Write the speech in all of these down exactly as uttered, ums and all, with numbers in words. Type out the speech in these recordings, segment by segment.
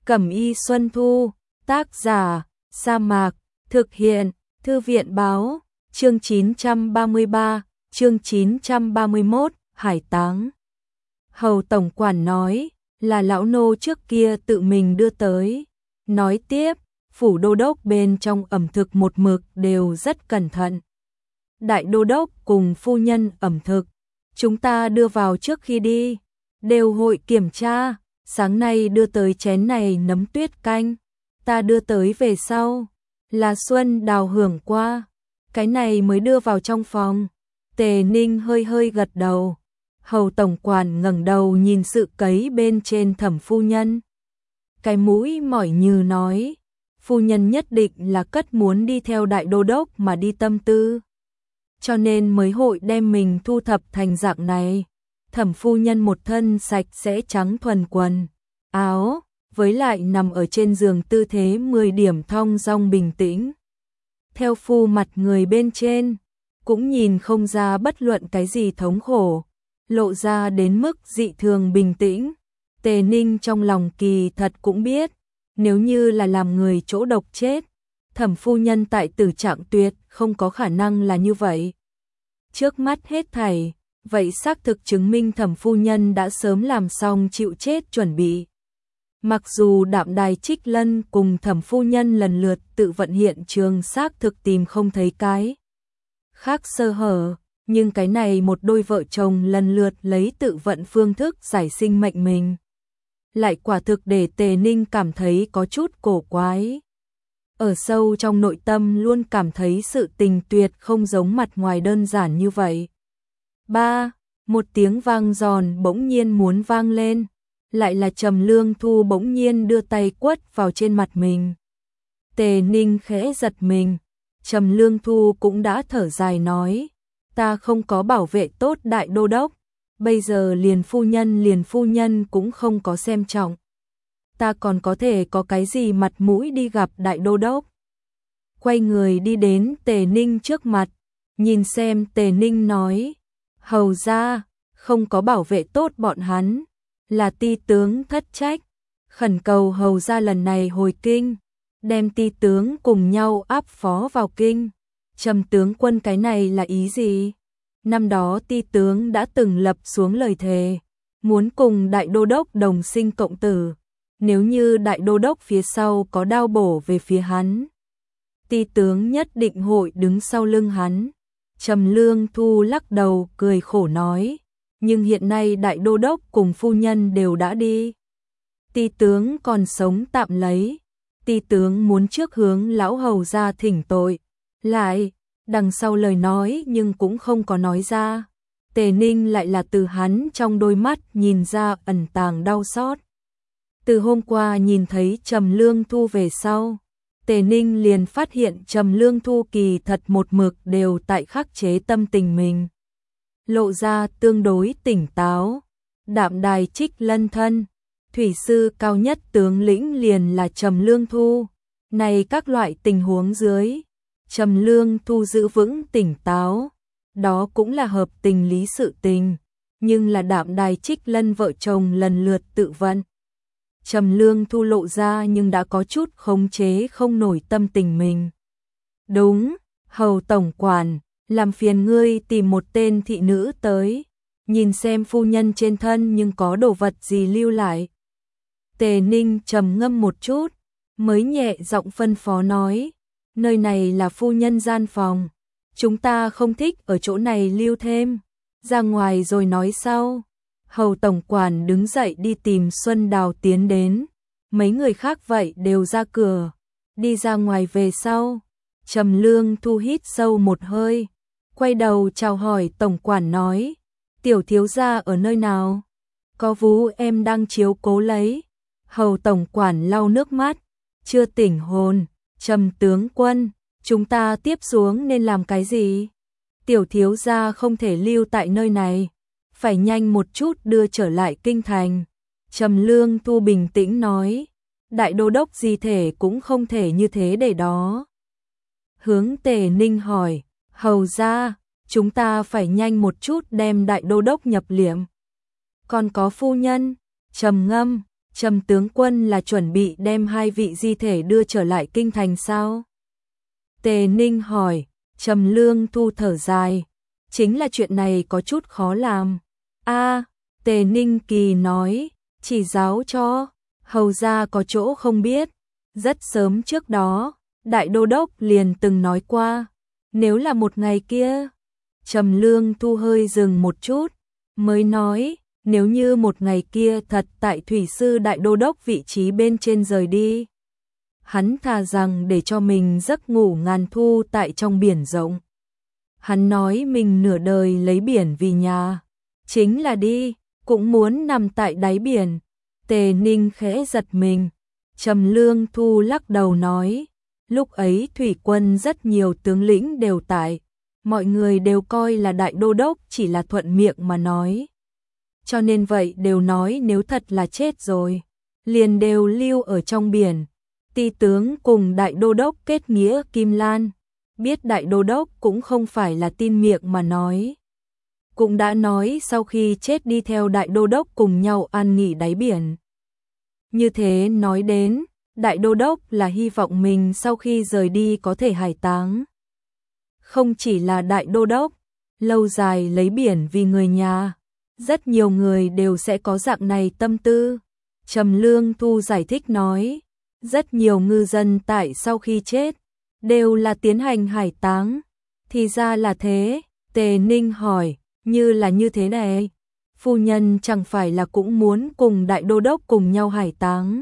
Cẩm y Xuân Thu, tác giả, Sa Mạc, thực hiện, Thư viện báo, chương chín trăm ba mươi ba, chương chín trăm ba mươi mốt, hải táng. Hầu tổng quản nói, là lão nô trước kia tự mình đưa tới. Nói tiếp, phủ đô đốc bên trong ẩm thực một mực đều rất cẩn thận. Đại đô đốc cùng phu nhân ẩm thực, chúng ta đưa vào trước khi đi, đều hội kiểm tra. Sáng nay đưa tới chén này nấm tuyết canh, ta đưa tới về sau, là Xuân Đào hưởng qua, cái này mới đưa vào trong phòng. Tề Ninh hơi hơi gật đầu. Hầu tổng quản ngẩng đầu nhìn sự cấy bên trên Thẩm phu nhân. Cái mũi mỏi như nói, phu nhân nhất định là cất muốn đi theo đại đô đốc mà đi tâm tư, cho nên mới hội đem mình thu thập thành dạng này. Thẩm phu nhân một thân sạch sẽ trắng thuần quần, áo, với lại nằm ở trên giường tư thế mười điểm thong dong bình tĩnh. Theo phu mặt người bên trên, cũng nhìn không ra bất luận cái gì thống khổ, lộ ra đến mức dị thường bình tĩnh. Tề Ninh trong lòng kỳ thật cũng biết, nếu như là làm người chỗ độc chết, Thẩm phu nhân tại tử trạng tuyệt không có khả năng là như vậy. Trước mắt hết thảy, vậy xác thực chứng minh Thẩm phu nhân đã sớm làm xong chịu chết chuẩn bị. Mặc dù Đạm Đài Trích Lân cùng Thẩm phu nhân lần lượt tự vận hiện trường xác thực tìm không thấy cái khác sơ hở, nhưng cái này một đôi vợ chồng lần lượt lấy tự vận phương thức giải sinh mệnh mình, lại quả thực để Tề Ninh cảm thấy có chút cổ quái. Ở sâu trong nội tâm luôn cảm thấy sự tình tuyệt không giống mặt ngoài đơn giản như vậy. Ba, một tiếng vang giòn bỗng nhiên muốn vang lên, lại là Trầm Lương Thu bỗng nhiên đưa tay quất vào trên mặt mình. Tề Ninh khẽ giật mình, Trầm Lương Thu cũng đã thở dài nói, ta không có bảo vệ tốt đại đô đốc, bây giờ liền phu nhân liền phu nhân cũng không có xem trọng, ta còn có thể có cái gì mặt mũi đi gặp đại đô đốc. Quay người đi đến Tề Ninh trước mặt, nhìn xem Tề Ninh nói, hầu ra, không có bảo vệ tốt bọn hắn, là ti tướng thất trách, khẩn cầu hầu ra lần này hồi kinh, đem ti tướng cùng nhau áp phó vào kinh. Trầm tướng quân cái này là ý gì? Năm đó ti tướng đã từng lập xuống lời thề, muốn cùng đại đô đốc đồng sinh cộng tử, nếu như đại đô đốc phía sau có đao bổ về phía hắn, ti tướng nhất định hội đứng sau lưng hắn. Trầm Lương Thu lắc đầu cười khổ nói, nhưng hiện nay đại đô đốc cùng phu nhân đều đã đi, ti tướng còn sống tạm lấy, ti tướng muốn trước hướng lão hầu ra thỉnh tội, lại đằng sau lời nói nhưng cũng không có nói ra. Tề Ninh lại là từ hắn trong đôi mắt nhìn ra ẩn tàng đau xót. Từ hôm qua nhìn thấy Trầm Lương Thu về sau, Tề Ninh liền phát hiện Trầm Lương Thu kỳ thật một mực đều tại khắc chế tâm tình mình, lộ ra tương đối tỉnh táo. Đạm Đài Trích Lân thân, thủy sư cao nhất tướng lĩnh liền là Trầm Lương Thu, này các loại tình huống dưới, Trầm Lương Thu giữ vững tỉnh táo, đó cũng là hợp tình lý sự tình, nhưng là Đạm Đài Trích Lân vợ chồng lần lượt tự vận, Trầm Lương Thu lộ ra nhưng đã có chút khống chế không nổi tâm tình mình. Đúng, hầu tổng quản, làm phiền ngươi tìm một tên thị nữ tới, nhìn xem phu nhân trên thân nhưng có đồ vật gì lưu lại. Tề Ninh trầm ngâm một chút, mới nhẹ giọng phân phó nói, nơi này là phu nhân gian phòng, chúng ta không thích ở chỗ này lưu thêm, ra ngoài rồi nói sau. Hầu tổng quản đứng dậy đi tìm Xuân Đào tiến đến, mấy người khác vậy đều ra cửa, đi ra ngoài về sau. Trầm Lương Thu hít sâu một hơi, quay đầu chào hỏi tổng quản nói, tiểu thiếu gia ở nơi nào? Có vú em đang chiếu cố lấy. Hầu tổng quản lau nước mắt, chưa tỉnh hồn. Trầm tướng quân, chúng ta tiếp xuống nên làm cái gì? Tiểu thiếu gia không thể lưu tại nơi này, phải nhanh một chút đưa trở lại kinh thành. Trầm Lương Thu bình tĩnh nói, đại đô đốc di thể cũng không thể như thế để đó. Hướng Tề Ninh hỏi, hầu ra, chúng ta phải nhanh một chút đem đại đô đốc nhập liệm. Còn có phu nhân, trầm ngâm, Trầm tướng quân là chuẩn bị đem hai vị di thể đưa trở lại kinh thành sao? Tề Ninh hỏi. Trầm Lương Thu thở dài. Chính là chuyện này có chút khó làm. A, Tề Ninh Kỳ nói, chỉ giáo cho, hầu ra có chỗ không biết. Rất sớm trước đó, Đại Đô Đốc liền từng nói qua, nếu là một ngày kia. Trầm Lương Thu hơi dừng một chút, mới nói, nếu như một ngày kia thật tại Thủy sư Đại Đô Đốc vị trí bên trên rời đi. Hắn thà rằng để cho mình giấc ngủ ngàn thu tại trong biển rộng. Hắn nói mình nửa đời lấy biển vì nhà, chính là đi, cũng muốn nằm tại đáy biển. Tề Ninh khẽ giật mình. Trầm Lương Thu lắc đầu nói, lúc ấy thủy quân rất nhiều tướng lĩnh đều tại, mọi người đều coi là Đại Đô Đốc chỉ là thuận miệng mà nói. Cho nên vậy đều nói nếu thật là chết rồi, liền đều lưu ở trong biển. Ti tướng cùng Đại Đô Đốc kết nghĩa Kim Lan, biết Đại Đô Đốc cũng không phải là tin miệng mà nói. Cũng đã nói sau khi chết đi theo Đại Đô Đốc cùng nhau an nghỉ đáy biển. Như thế nói đến, Đại Đô Đốc là hy vọng mình sau khi rời đi có thể hải táng. Không chỉ là Đại Đô Đốc, lâu dài lấy biển vì người nhà, rất nhiều người đều sẽ có dạng này tâm tư. Trầm Lương Thu giải thích nói, rất nhiều ngư dân tại sau khi chết, đều là tiến hành hải táng. Thì ra là thế. Tề Ninh hỏi, như là như thế này, phu nhân chẳng phải là cũng muốn cùng Đại Đô Đốc cùng nhau hải táng?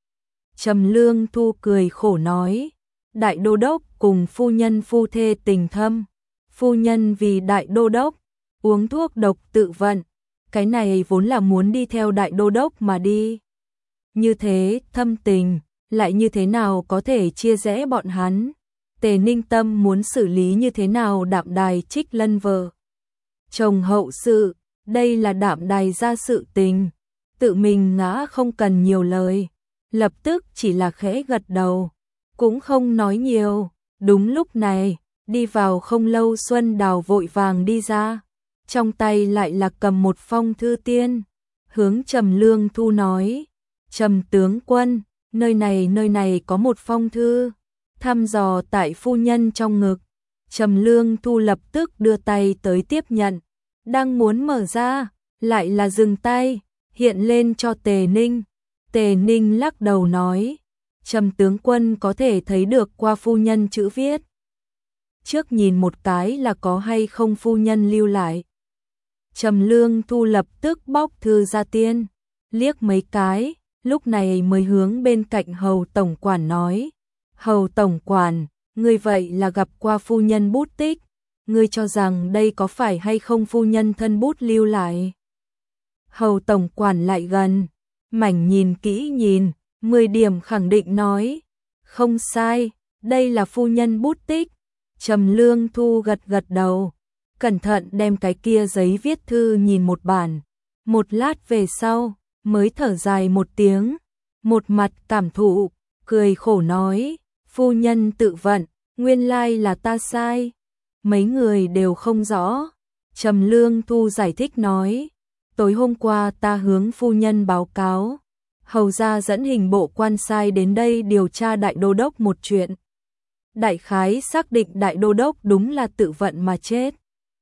Trầm Lương Thu cười khổ nói, Đại Đô Đốc cùng phu nhân phu thê tình thâm, phu nhân vì Đại Đô Đốc uống thuốc độc tự vận, cái này vốn là muốn đi theo Đại Đô Đốc mà đi. Như thế thâm tình, lại như thế nào có thể chia rẽ bọn hắn? Tề Ninh tâm muốn xử lý như thế nào Đạm Đài Trích Lân vợ chồng hậu sự, đây là Đạm Đài ra sự tình, tự mình ngã không cần nhiều lời, lập tức chỉ là khẽ gật đầu, cũng không nói nhiều. Đúng lúc này, đi vào không lâu Xuân Đào vội vàng đi ra, trong tay lại là cầm một phong thư tiên, hướng Trầm Lương Thu nói, Trầm tướng quân, nơi này nơi này có một phong thư, thăm dò tại phu nhân trong ngực. Trầm Lương Thu lập tức đưa tay tới tiếp nhận, đang muốn mở ra, lại là dừng tay, hiện lên cho Tề Ninh. Tề Ninh lắc đầu nói, Trầm tướng quân có thể thấy được qua phu nhân chữ viết. Trước nhìn một cái là có hay không phu nhân lưu lại. Trầm Lương Thu lập tức bóc thư ra tiên, liếc mấy cái, lúc này mới hướng bên cạnh Hầu Tổng Quản nói, Hầu Tổng Quản, ngươi vậy là gặp qua phu nhân bút tích, ngươi cho rằng đây có phải hay không phu nhân thân bút lưu lại? Hầu Tổng Quản lại gần, mảnh nhìn kỹ nhìn, mười điểm khẳng định nói, không sai, đây là phu nhân bút tích. Trầm Lương Thu gật gật đầu, cẩn thận đem cái kia giấy viết thư nhìn một bản, một lát về sau, mới thở dài một tiếng, một mặt cảm thụ, cười khổ nói, phu nhân tự vận, nguyên lai là ta sai. Mấy người đều không rõ. Trầm Lương Thu giải thích nói, tối hôm qua ta hướng phu nhân báo cáo, hầu ra dẫn hình bộ quan sai đến đây điều tra Đại Đô Đốc một chuyện. Đại khái xác định Đại Đô Đốc đúng là tự vận mà chết.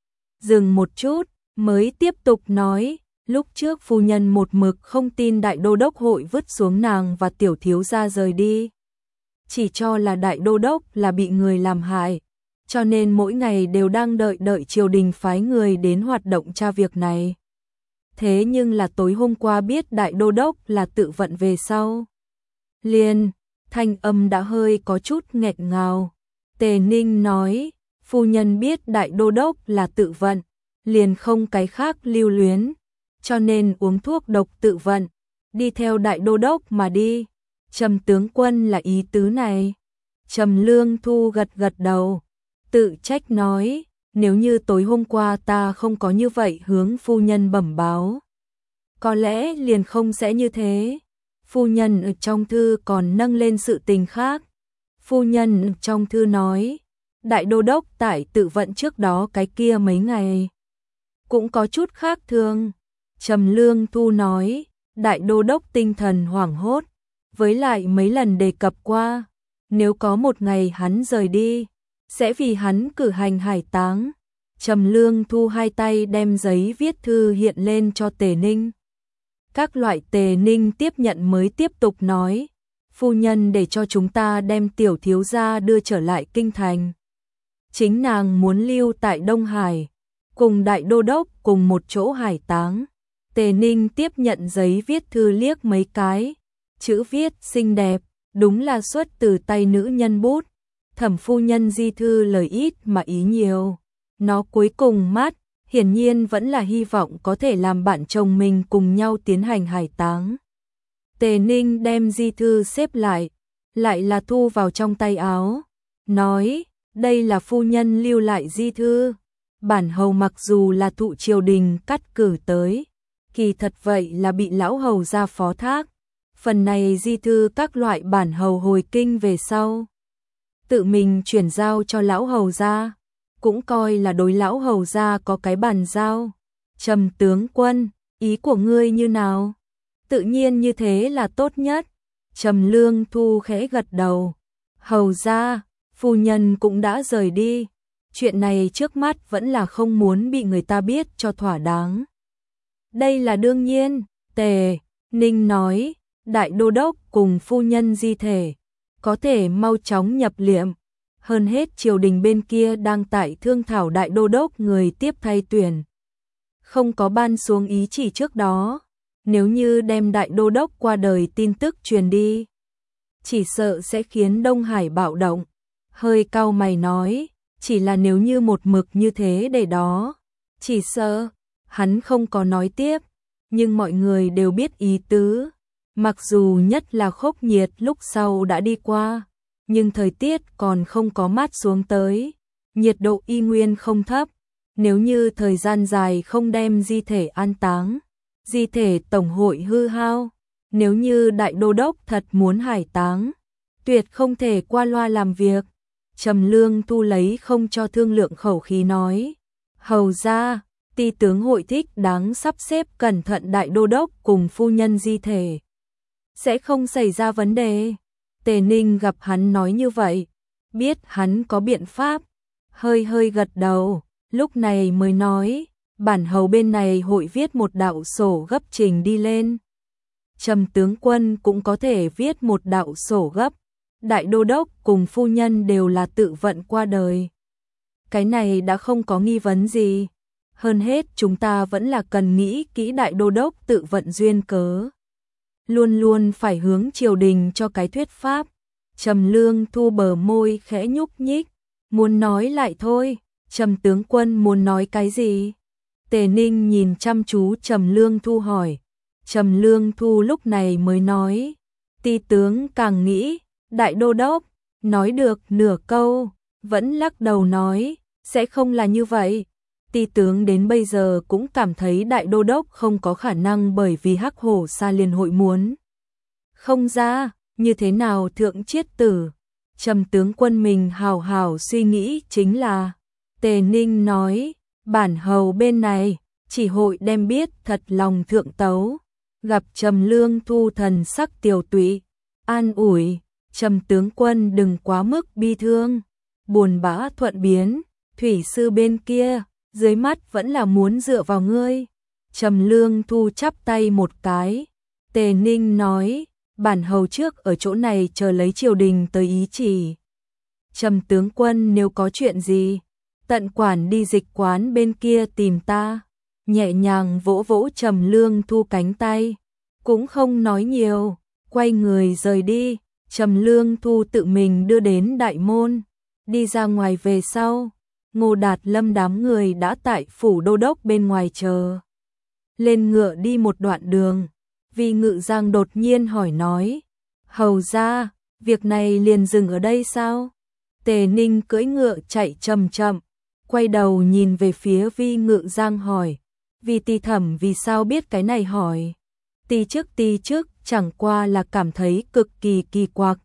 Dừng một chút, mới tiếp tục nói, lúc trước phu nhân một mực không tin Đại Đô Đốc hội vứt xuống nàng và tiểu thiếu gia rời đi. Chỉ cho là Đại Đô Đốc là bị người làm hại, cho nên mỗi ngày đều đang đợi đợi triều đình phái người đến hoạt động tra việc này. Thế nhưng là tối hôm qua biết Đại Đô Đốc là tự vận về sau. Liền, thanh âm đã hơi có chút nghẹn ngào. Tề Ninh nói, phu nhân biết Đại Đô Đốc là tự vận, liền không cái khác lưu luyến, cho nên uống thuốc độc tự vận, đi theo Đại Đô Đốc mà đi. Trầm tướng quân là ý tứ này. Trầm Lương Thu gật gật đầu, tự trách nói, nếu như tối hôm qua ta không có như vậy hướng phu nhân bẩm báo, có lẽ liền không sẽ như thế. Phu nhân ở trong thư còn nâng lên sự tình khác. Phu nhân trong thư nói, Đại Đô Đốc tại tự vận trước đó cái kia mấy ngày cũng có chút khác thường. Trầm Lương Thu nói, Đại đô đốc tinh thần hoảng hốt, với lại mấy lần đề cập qua, nếu có một ngày hắn rời đi, sẽ vì hắn cử hành hải táng. Trầm Lương Thu hai tay đem giấy viết thư hiện lên cho Tề Ninh. Các loại Tề Ninh tiếp nhận mới tiếp tục nói, phu nhân để cho chúng ta đem tiểu thiếu gia đưa trở lại kinh thành. Chính nàng muốn lưu tại Đông Hải, cùng đại đô đốc cùng một chỗ hải táng. Tề Ninh tiếp nhận giấy viết thư liếc mấy cái, chữ viết xinh đẹp, đúng là xuất từ tay nữ nhân bút. Thẩm phu nhân di thư lời ít mà ý nhiều, nó cuối cùng mát, hiển nhiên vẫn là hy vọng có thể làm bạn chồng mình cùng nhau tiến hành hải táng. Tề Ninh đem di thư xếp lại, lại là thu vào trong tay áo, nói, đây là phu nhân lưu lại di thư. Bản hầu mặc dù là thụ triều đình cắt cử tới, kỳ thật vậy là bị lão hầu ra phó thác. Phần này di thư các loại bản hầu hồi kinh về sau, tự mình chuyển giao cho lão hầu gia, cũng coi là đối lão hầu gia có cái bàn giao. Trầm tướng quân, ý của ngươi như nào? Tự nhiên như thế là tốt nhất. Trầm Lương Thu khẽ gật đầu. Hầu gia, phu nhân cũng đã rời đi. Chuyện này trước mắt vẫn là không muốn bị người ta biết cho thỏa đáng. Đây là đương nhiên, Tề Ninh nói, đại đô đốc cùng phu nhân di thể, có thể mau chóng nhập liệm. Hơn hết triều đình bên kia đang tại thương thảo đại đô đốc người tiếp thay tuyển. Không có ban xuống ý chỉ trước đó, nếu như đem đại đô đốc qua đời tin tức truyền đi, chỉ sợ sẽ khiến Đông Hải bạo động. Hơi cau mày nói, chỉ là nếu như một mực như thế để đó, chỉ sợ, hắn không có nói tiếp, nhưng mọi người đều biết ý tứ. Mặc dù nhất là khốc nhiệt lúc sau đã đi qua, nhưng thời tiết còn không có mát xuống tới, nhiệt độ y nguyên không thấp. Nếu như thời gian dài không đem di thể an táng, di thể tổng hội hư hao. Nếu như đại đô đốc thật muốn hải táng, tuyệt không thể qua loa làm việc. Trầm Lương Thu lấy không cho thương lượng khẩu khí nói, hầu ra, ti tướng hội thích đáng sắp xếp cẩn thận đại đô đốc cùng phu nhân di thể, sẽ không xảy ra vấn đề. Tề Ninh gặp hắn nói như vậy, biết hắn có biện pháp, hơi hơi gật đầu, lúc này mới nói, bản hầu bên này hội viết một đạo sổ gấp trình đi lên. Trầm tướng quân cũng có thể viết một đạo sổ gấp, đại đô đốc cùng phu nhân đều là tự vận qua đời. Cái này đã không có nghi vấn gì, hơn hết chúng ta vẫn là cần nghĩ kỹ đại đô đốc tự vận duyên cớ. Luôn luôn phải hướng triều đình cho cái thuyết pháp. Trầm Lương Thu bờ môi khẽ nhúc nhích, muốn nói lại thôi. Trầm tướng quân muốn nói cái gì? Tề Ninh nhìn chăm chú Trầm Lương Thu hỏi. Trầm Lương Thu lúc này mới nói, ti tướng càng nghĩ, đại đô đốc, nói được nửa câu, vẫn lắc đầu nói, sẽ không là như vậy. Ti tướng đến bây giờ cũng cảm thấy đại đô đốc không có khả năng, bởi vì Hắc Hổ Sa Liên hội muốn không ra, như thế nào thượng chiết tử. Trầm tướng quân mình hào hào suy nghĩ chính là, Tề Ninh nói, bản hầu bên này chỉ hội đem biết thật lòng thượng tấu. Gặp Trầm Lương Thu thần sắc tiều tụy, an ủi, Trầm tướng quân đừng quá mức bi thương, buồn bã thuận biến, thủy sư bên kia dưới mắt vẫn là muốn dựa vào ngươi. Trầm Lương Thu chắp tay một cái. Tề Ninh nói, bản hầu trước ở chỗ này chờ lấy triều đình tới ý chỉ. Trầm tướng quân nếu có chuyện gì, tận quản đi dịch quán bên kia tìm ta. Nhẹ nhàng vỗ vỗ Trầm Lương Thu cánh tay, cũng không nói nhiều, quay người rời đi. Trầm Lương Thu tự mình đưa đến đại môn, đi ra ngoài về sau, Ngô Đạt Lâm đám người đã tại phủ đô đốc bên ngoài chờ. Lên ngựa đi một đoạn đường, Vi Ngự Giang đột nhiên hỏi nói, hầu ra, việc này liền dừng ở đây sao? Tề Ninh cưỡi ngựa chạy chậm chậm, quay đầu nhìn về phía Vi Ngự Giang hỏi, vì ti thẩm vì sao biết cái này hỏi? Ti trước ti trước chẳng qua là cảm thấy cực kỳ kỳ quặc.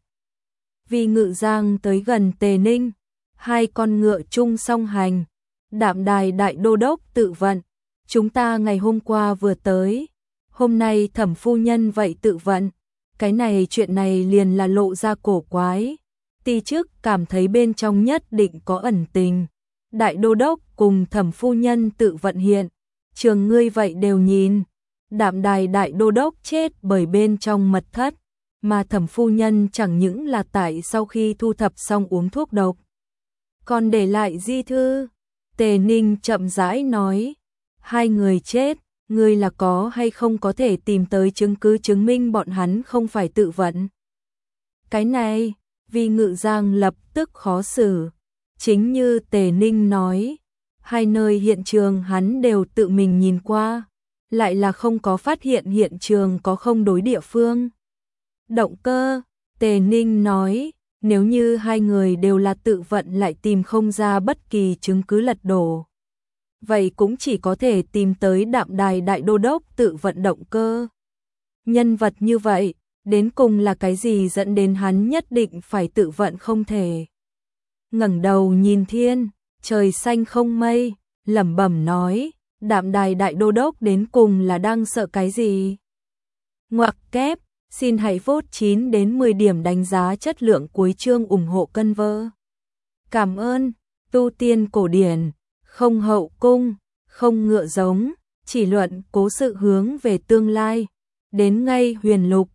Vi Ngự Giang tới gần Tề Ninh, hai con ngựa chung song hành, đạm đài đại đô đốc tự vận, chúng ta ngày hôm qua vừa tới, Hôm nay Thẩm phu nhân vậy tự vận, cái này chuyện này liền là lộ ra cổ quái. Ti trước cảm thấy bên trong nhất định có ẩn tình. Đại đô đốc cùng Thẩm phu nhân tự vận hiện, trường ngươi vậy đều nhìn. Đạm đài đại đô đốc chết bởi bên trong mật thất, mà Thẩm phu nhân chẳng những là tại sau khi thu thập xong uống thuốc độc, còn để lại di thư. Tề Ninh chậm rãi nói, hai người chết, ngươi là có hay không có thể tìm tới chứng cứ chứng minh bọn hắn không phải tự vận. Cái này, vì Ngự Giang lập tức khó xử. Chính như Tề Ninh nói, hai nơi hiện trường hắn đều tự mình nhìn qua, lại là không có phát hiện hiện trường có không đối địa phương. Động cơ, Tề Ninh nói, nếu như hai người đều là tự vận lại tìm không ra bất kỳ chứng cứ lật đổ, vậy cũng chỉ có thể tìm tới Đạm đài đại đô đốc tự vận động cơ. Nhân vật như vậy, đến cùng là cái gì dẫn đến hắn nhất định phải tự vận không thể. Ngẩng đầu nhìn thiên, trời xanh không mây, lẩm bẩm nói, Đạm đài đại đô đốc đến cùng là đang sợ cái gì? Ngoặc kép, xin hãy vote chín đến mười điểm đánh giá chất lượng cuối chương ủng hộ cân vơ. Cảm ơn, tu tiên cổ điển, không hậu cung, không ngựa giống, chỉ luận cố sự hướng về tương lai, đến ngay huyền lục,